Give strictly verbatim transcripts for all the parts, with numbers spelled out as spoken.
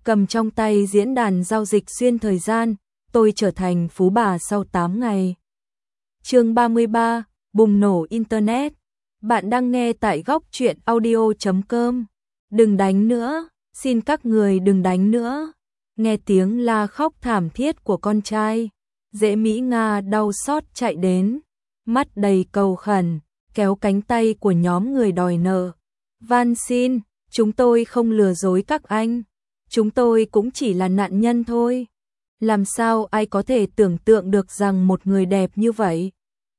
cầm trong tay diễn đàn giao dịch xuyên thời gian, tôi trở thành phú bà sau tám ngày. Chương ba mươi ba, bùng nổ Internet. Bạn đang nghe tại góc truyện audio chấm com. Đừng đánh nữa, xin các người đừng đánh nữa. Nghe tiếng la khóc thảm thiết của con trai, Dễ Mỹ Nga đau xót chạy đến, mắt đầy cầu khẩn, kéo cánh tay của nhóm người đòi nợ. Van xin, chúng tôi không lừa dối các anh, chúng tôi cũng chỉ là nạn nhân thôi. Làm sao ai có thể tưởng tượng được rằng một người đẹp như vậy,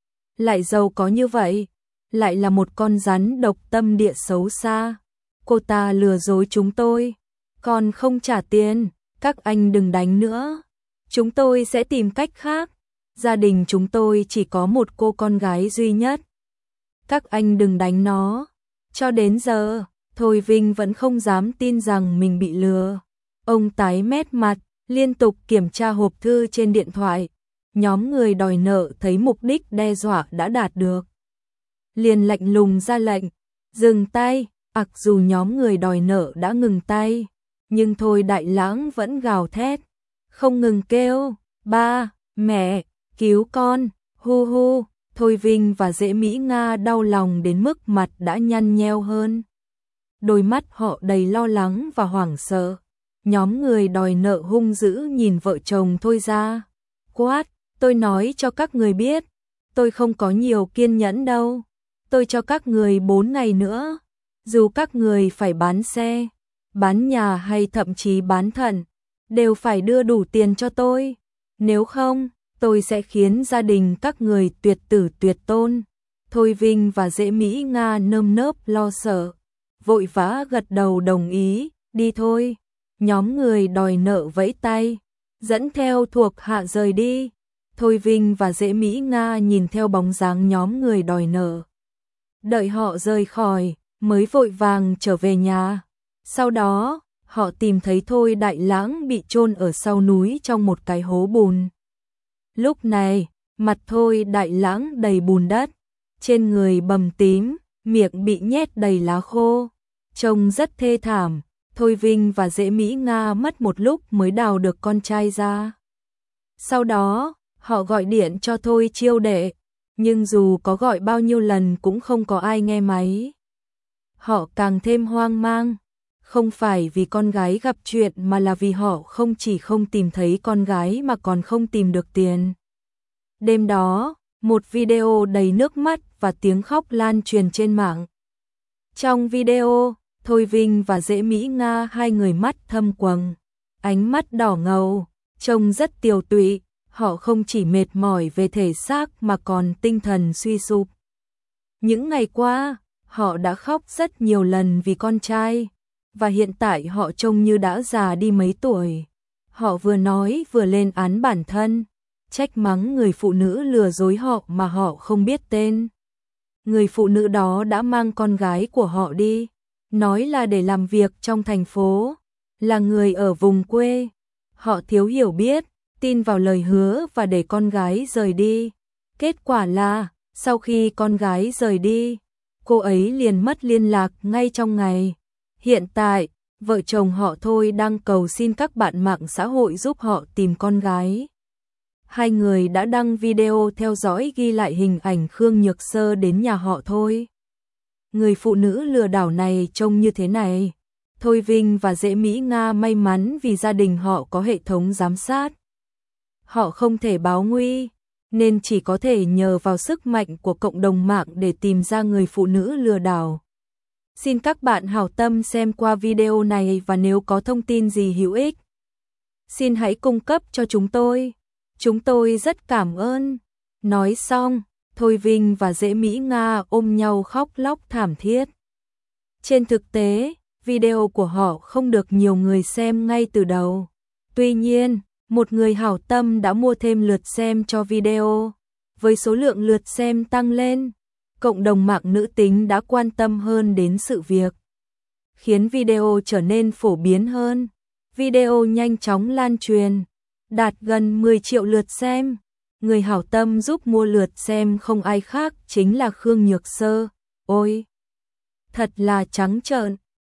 lại giàu có như vậy, lại là một con rắn độc tâm địa xấu xa. Cô ta lừa dối chúng tôi, còn không trả tiền, các anh đừng đánh nữa. Chúng tôi sẽ tìm cách khác. Gia đình chúng tôi chỉ có một cô con gái duy nhất. Các anh đừng đánh nó. Cho đến giờ, Thôi Vinh vẫn không dám tin rằng mình bị lừa. Ông tái mét mặt, liên tục kiểm tra hộp thư trên điện thoại. Nhóm người đòi nợ thấy mục đích đe dọa đã đạt được, liền lạnh lùng ra lệnh, dừng tay. Mặc dù nhóm người đòi nợ đã ngừng tay, nhưng Thôi Đại Lãng vẫn gào thét, không ngừng kêu, ba, mẹ, cứu con, hu hu. Thôi Vinh và Dễ Mỹ Nga đau lòng đến mức mặt đã nhăn nheo hơn. Đôi mắt họ đầy lo lắng và hoảng sợ. Nhóm người đòi nợ hung dữ nhìn vợ chồng Thôi ra, quát, tôi nói cho các người biết, tôi không có nhiều kiên nhẫn đâu. Tôi cho các người bốn ngày nữa. Dù các người phải bán xe, bán nhà hay thậm chí bán thận, đều phải đưa đủ tiền cho tôi. Nếu không, tôi sẽ khiến gia đình các người tuyệt tử tuyệt tôn. Thôi Vinh và Dễ Mỹ Nga nơm nớp lo sợ, vội vã gật đầu đồng ý, đi thôi. Nhóm người đòi nợ vẫy tay, dẫn theo thuộc hạ rời đi. Thôi Vinh và Dễ Mỹ Nga nhìn theo bóng dáng nhóm người đòi nợ. Đợi họ rời khỏi, mới vội vàng trở về nhà. Sau đó, họ tìm thấy Thôi Đại Lãng bị chôn ở sau núi trong một cái hố bùn. Lúc này, mặt Thôi Đại Lãng đầy bùn đất, trên người bầm tím, miệng bị nhét đầy lá khô, trông rất thê thảm. Thôi Vinh và Dễ Mỹ Nga mất một lúc mới đào được con trai ra. Sau đó, họ gọi điện cho Thôi Chiêu Đệ, nhưng dù có gọi bao nhiêu lần cũng không có ai nghe máy. Họ càng thêm hoang mang, không phải vì con gái gặp chuyện mà là vì họ không chỉ không tìm thấy con gái mà còn không tìm được tiền. Đêm đó, một video đầy nước mắt và tiếng khóc lan truyền trên mạng. Trong video, Thôi Vinh và Dễ Mỹ Nga hai người mắt thâm quầng, ánh mắt đỏ ngầu, trông rất tiều tụy. Họ không chỉ mệt mỏi về thể xác mà còn tinh thần suy sụp. Những ngày qua, họ đã khóc rất nhiều lần vì con trai, và hiện tại họ trông như đã già đi mấy tuổi. Họ vừa nói vừa lên án bản thân, trách mắng người phụ nữ lừa dối họ mà họ không biết tên. Người phụ nữ đó đã mang con gái của họ đi, nói là để làm việc trong thành phố, là người ở vùng quê. Họ thiếu hiểu biết, tin vào lời hứa và để con gái rời đi. Kết quả là, sau khi con gái rời đi, cô ấy liền mất liên lạc ngay trong ngày. Hiện tại, vợ chồng họ Thôi đang cầu xin các bạn mạng xã hội giúp họ tìm con gái. Hai người đã đăng video theo dõi ghi lại hình ảnh Khương Nhược Sơ đến nhà họ Thôi. Người phụ nữ lừa đảo này trông như thế này. Thôi Vinh và Dễ Mỹ Nga may mắn vì gia đình họ có hệ thống giám sát. Họ không thể báo nguy, nên chỉ có thể nhờ vào sức mạnh của cộng đồng mạng để tìm ra người phụ nữ lừa đảo. Xin các bạn hảo tâm xem qua video này và nếu có thông tin gì hữu ích, xin hãy cung cấp cho chúng tôi. Chúng tôi rất cảm ơn. Nói xong, Thôi Vinh và Dễ Mỹ Nga ôm nhau khóc lóc thảm thiết. Trên thực tế, video của họ không được nhiều người xem ngay từ đầu. Tuy nhiên, một người hảo tâm đã mua thêm lượt xem cho video. Với số lượng lượt xem tăng lên, cộng đồng mạng nữ tính đã quan tâm hơn đến sự việc, khiến video trở nên phổ biến hơn. Video nhanh chóng lan truyền, đạt gần mười triệu lượt xem. Người hảo tâm giúp mua lượt xem không ai khác chính là Khương Nhược Sơ. Ôi, thật là trắng trợn,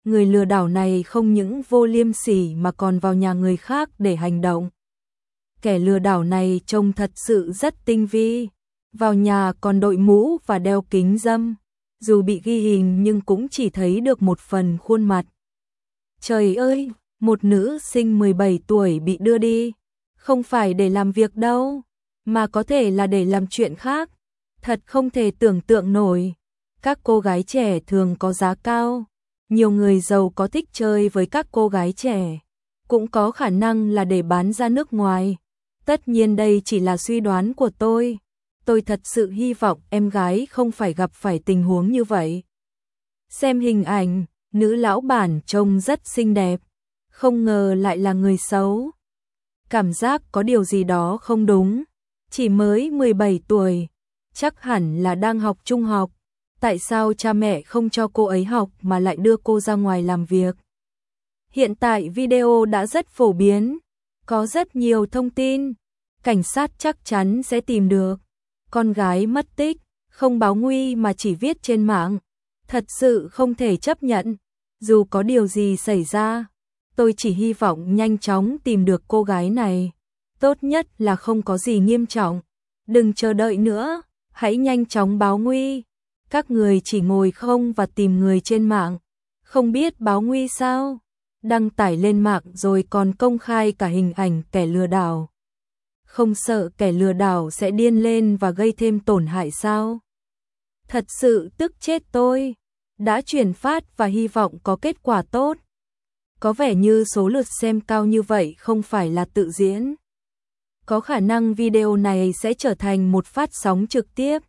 Người lừa đảo này không những vô liêm sỉ mà còn vào nhà người khác để hành động. Kẻ lừa đảo này trông thật sự rất tinh vi, vào nhà còn đội mũ và đeo kính râm, dù bị ghi hình nhưng cũng chỉ thấy được một phần khuôn mặt. Trời ơi, một nữ sinh mười bảy tuổi bị đưa đi, không phải để làm việc đâu, mà có thể là để làm chuyện khác, thật không thể tưởng tượng nổi. Các cô gái trẻ thường có giá cao, nhiều người giàu có thích chơi với các cô gái trẻ, cũng có khả năng là để bán ra nước ngoài. Tất nhiên đây chỉ là suy đoán của tôi. Tôi thật sự hy vọng em gái không phải gặp phải tình huống như vậy. Xem hình ảnh, nữ lão bản trông rất xinh đẹp, không ngờ lại là người xấu. Cảm giác có điều gì đó không đúng, chỉ mới mười bảy tuổi, chắc hẳn là đang học trung học. Tại sao cha mẹ không cho cô ấy học mà lại đưa cô ra ngoài làm việc? Hiện tại video đã rất phổ biến, có rất nhiều thông tin, cảnh sát chắc chắn sẽ tìm được. Con gái mất tích, không báo nguy mà chỉ viết trên mạng, thật sự không thể chấp nhận. Dù có điều gì xảy ra, tôi chỉ hy vọng nhanh chóng tìm được cô gái này. Tốt nhất là không có gì nghiêm trọng. Đừng chờ đợi nữa, hãy nhanh chóng báo nguy. Các người chỉ ngồi không và tìm người trên mạng, không biết báo nguy sao? Đăng tải lên mạng rồi còn công khai cả hình ảnh kẻ lừa đảo. Không sợ kẻ lừa đảo sẽ điên lên và gây thêm tổn hại sao? Thật sự tức chết tôi. Đã chuyển phát và hy vọng có kết quả tốt. Có vẻ như số lượt xem cao như vậy không phải là tự diễn. Có khả năng video này sẽ trở thành một phát sóng trực tiếp.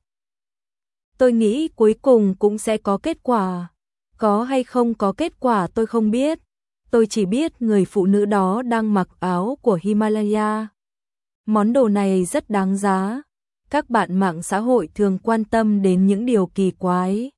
Tôi nghĩ cuối cùng cũng sẽ có kết quả. Có hay không có kết quả tôi không biết. Tôi chỉ biết người phụ nữ đó đang mặc áo của Himalaya. Món đồ này rất đáng giá. Các bạn mạng xã hội thường quan tâm đến những điều kỳ quái.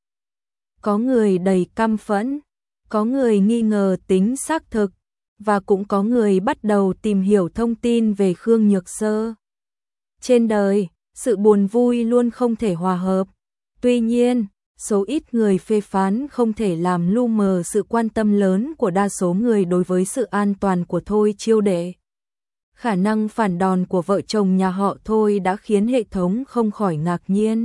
Có người đầy căm phẫn, có người nghi ngờ tính xác thực, và cũng có người bắt đầu tìm hiểu thông tin về Khương Nhược Sơ. Trên đời, sự buồn vui luôn không thể hòa hợp. Tuy nhiên, số ít người phê phán không thể làm lu mờ sự quan tâm lớn của đa số người đối với sự an toàn của Thôi Chiêu Đệ. Khả năng phản đòn của vợ chồng nhà họ Thôi đã khiến hệ thống không khỏi ngạc nhiên.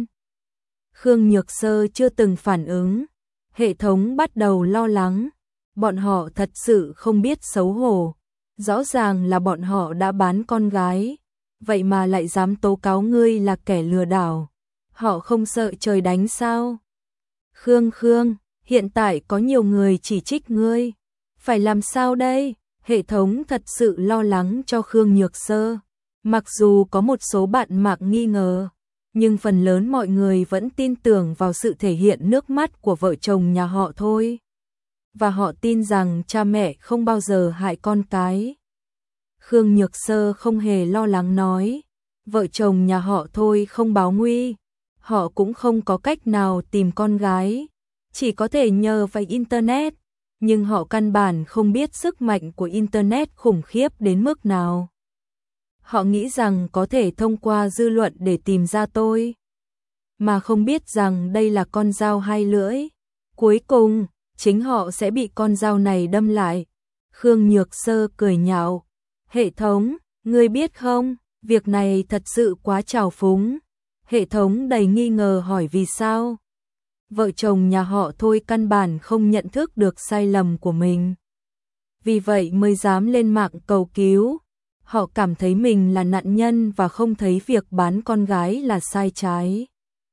Khương Nhược Sơ chưa từng phản ứng, hệ thống bắt đầu lo lắng, bọn họ thật sự không biết xấu hổ. Rõ ràng là bọn họ đã bán con gái, vậy mà lại dám tố cáo ngươi là kẻ lừa đảo. Họ không sợ trời đánh sao? Khương Khương, hiện tại có nhiều người chỉ trích ngươi. Phải làm sao đây? Hệ thống thật sự lo lắng cho Khương Nhược Sơ. Mặc dù có một số bạn mạng nghi ngờ, nhưng phần lớn mọi người vẫn tin tưởng vào sự thể hiện nước mắt của vợ chồng nhà họ Thôi. Và họ tin rằng cha mẹ không bao giờ hại con cái. Khương Nhược Sơ không hề lo lắng nói, vợ chồng nhà họ Thôi không báo nguy, họ cũng không có cách nào tìm con gái, chỉ có thể nhờ vào Internet, nhưng họ căn bản không biết sức mạnh của Internet khủng khiếp đến mức nào. Họ nghĩ rằng có thể thông qua dư luận để tìm ra tôi, mà không biết rằng đây là con dao hai lưỡi. Cuối cùng, chính họ sẽ bị con dao này đâm lại. Khương Nhược Sơ cười nhạo, hệ thống, ngươi biết không, việc này thật sự quá trào phúng. Hệ thống đầy nghi ngờ hỏi vì sao. Vợ chồng nhà họ Thôi căn bản không nhận thức được sai lầm của mình, vì vậy mới dám lên mạng cầu cứu. Họ cảm thấy mình là nạn nhân và không thấy việc bán con gái là sai trái.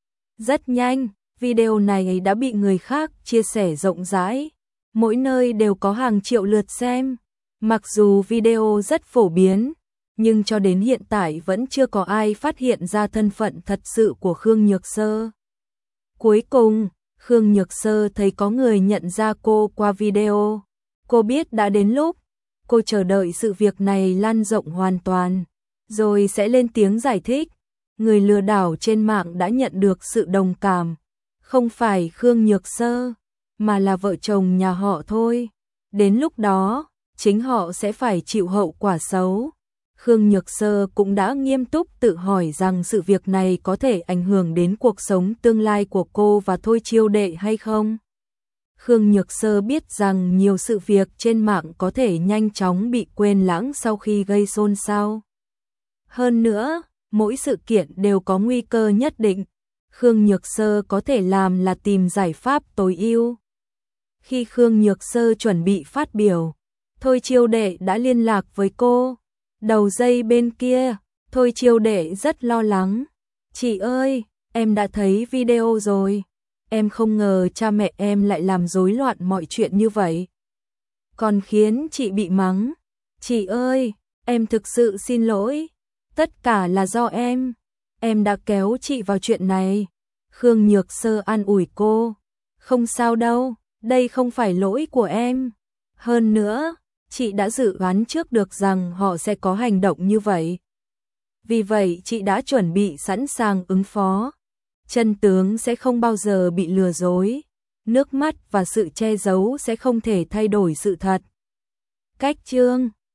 Rất nhanh, video này đã bị người khác chia sẻ rộng rãi, mỗi nơi đều có hàng triệu lượt xem. Mặc dù video rất phổ biến, nhưng cho đến hiện tại vẫn chưa có ai phát hiện ra thân phận thật sự của Khương Nhược Sơ. Cuối cùng, Khương Nhược Sơ thấy có người nhận ra cô qua video. Cô biết đã đến lúc, cô chờ đợi sự việc này lan rộng hoàn toàn, rồi sẽ lên tiếng giải thích. Người lừa đảo trên mạng đã nhận được sự đồng cảm, không phải Khương Nhược Sơ, mà là vợ chồng nhà họ Thôi. Đến lúc đó, chính họ sẽ phải chịu hậu quả xấu. Khương Nhược Sơ cũng đã nghiêm túc tự hỏi rằng sự việc này có thể ảnh hưởng đến cuộc sống tương lai của cô và Thôi Chiêu Đệ hay không. Khương Nhược Sơ biết rằng nhiều sự việc trên mạng có thể nhanh chóng bị quên lãng sau khi gây xôn xao. Hơn nữa, mỗi sự kiện đều có nguy cơ nhất định. Khương Nhược Sơ có thể làm là tìm giải pháp tối ưu. Khi Khương Nhược Sơ chuẩn bị phát biểu, Thôi Chiêu Đệ đã liên lạc với cô. Đầu dây bên kia, Thôi Chiêu Đệ rất lo lắng. Chị ơi, em đã thấy video rồi. Em không ngờ cha mẹ em lại làm rối loạn mọi chuyện như vậy. Còn khiến chị bị mắng. Chị ơi, em thực sự xin lỗi. Tất cả là do em. Em đã kéo chị vào chuyện này. Khương Nhược Sơ an ủi cô. Không sao đâu, đây không phải lỗi của em. Hơn nữa, chị đã dự đoán trước được rằng họ sẽ có hành động như vậy. Vì vậy chị đã chuẩn bị sẵn sàng ứng phó. Chân tướng sẽ không bao giờ bị lừa dối. Nước mắt và sự che giấu sẽ không thể thay đổi sự thật. Cách chương